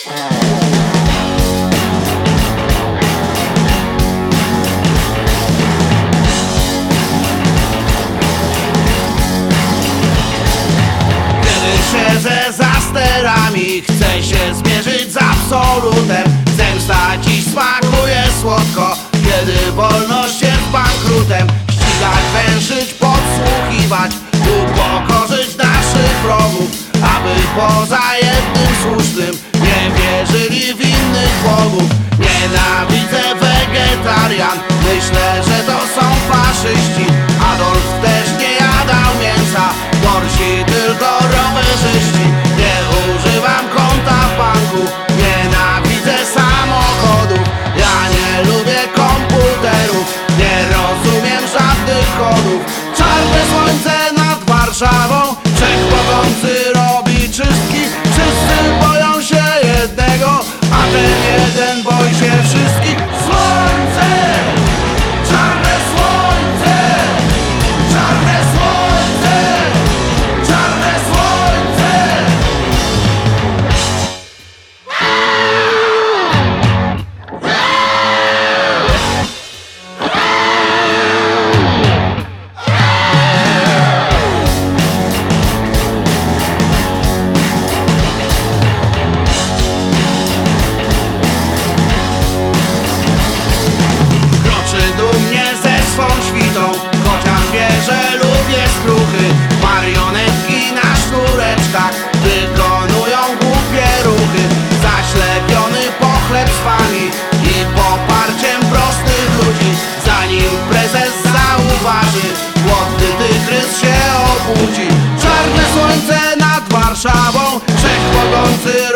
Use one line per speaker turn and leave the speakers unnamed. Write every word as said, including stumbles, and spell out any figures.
Siedzę za sterami, chcę się zmierzyć z absolutem. Zemsta dziś smakuje słodko, kiedy wolność jest bankrutem. Ścigać, węszyć, podsłuchiwać, upokorzyć naszych wrogów, aby poza jednym słusznym nie wierzyli w innych bogów. Nienawidzę wegetarian, myślę, że to są faszyści. Adolf też nie jadał mięsa, gorsi tylko rowerzyści. Nie używam konta w banku, nienawidzę samochodów. Ja nie lubię komputerów, nie rozumiem żadnych kodów. Czarne słońce nad Warszawą, wszechmogący robi czystki. Wszyscy boją się jednego, a ten jeden boi się wszystkich. Słońce! Czarne słońce! Czarne słońce! Czarne słońce! Chociaż wie, że lubię skruchy. Marionetki na sznureczkach wykonują głupie ruchy. Zaślepiony pochlebstwami i poparciem prostych ludzi. Zanim prezes zauważy, głodny tygrys się obudzi. Czarne słońce nad Warszawą, wszechmogący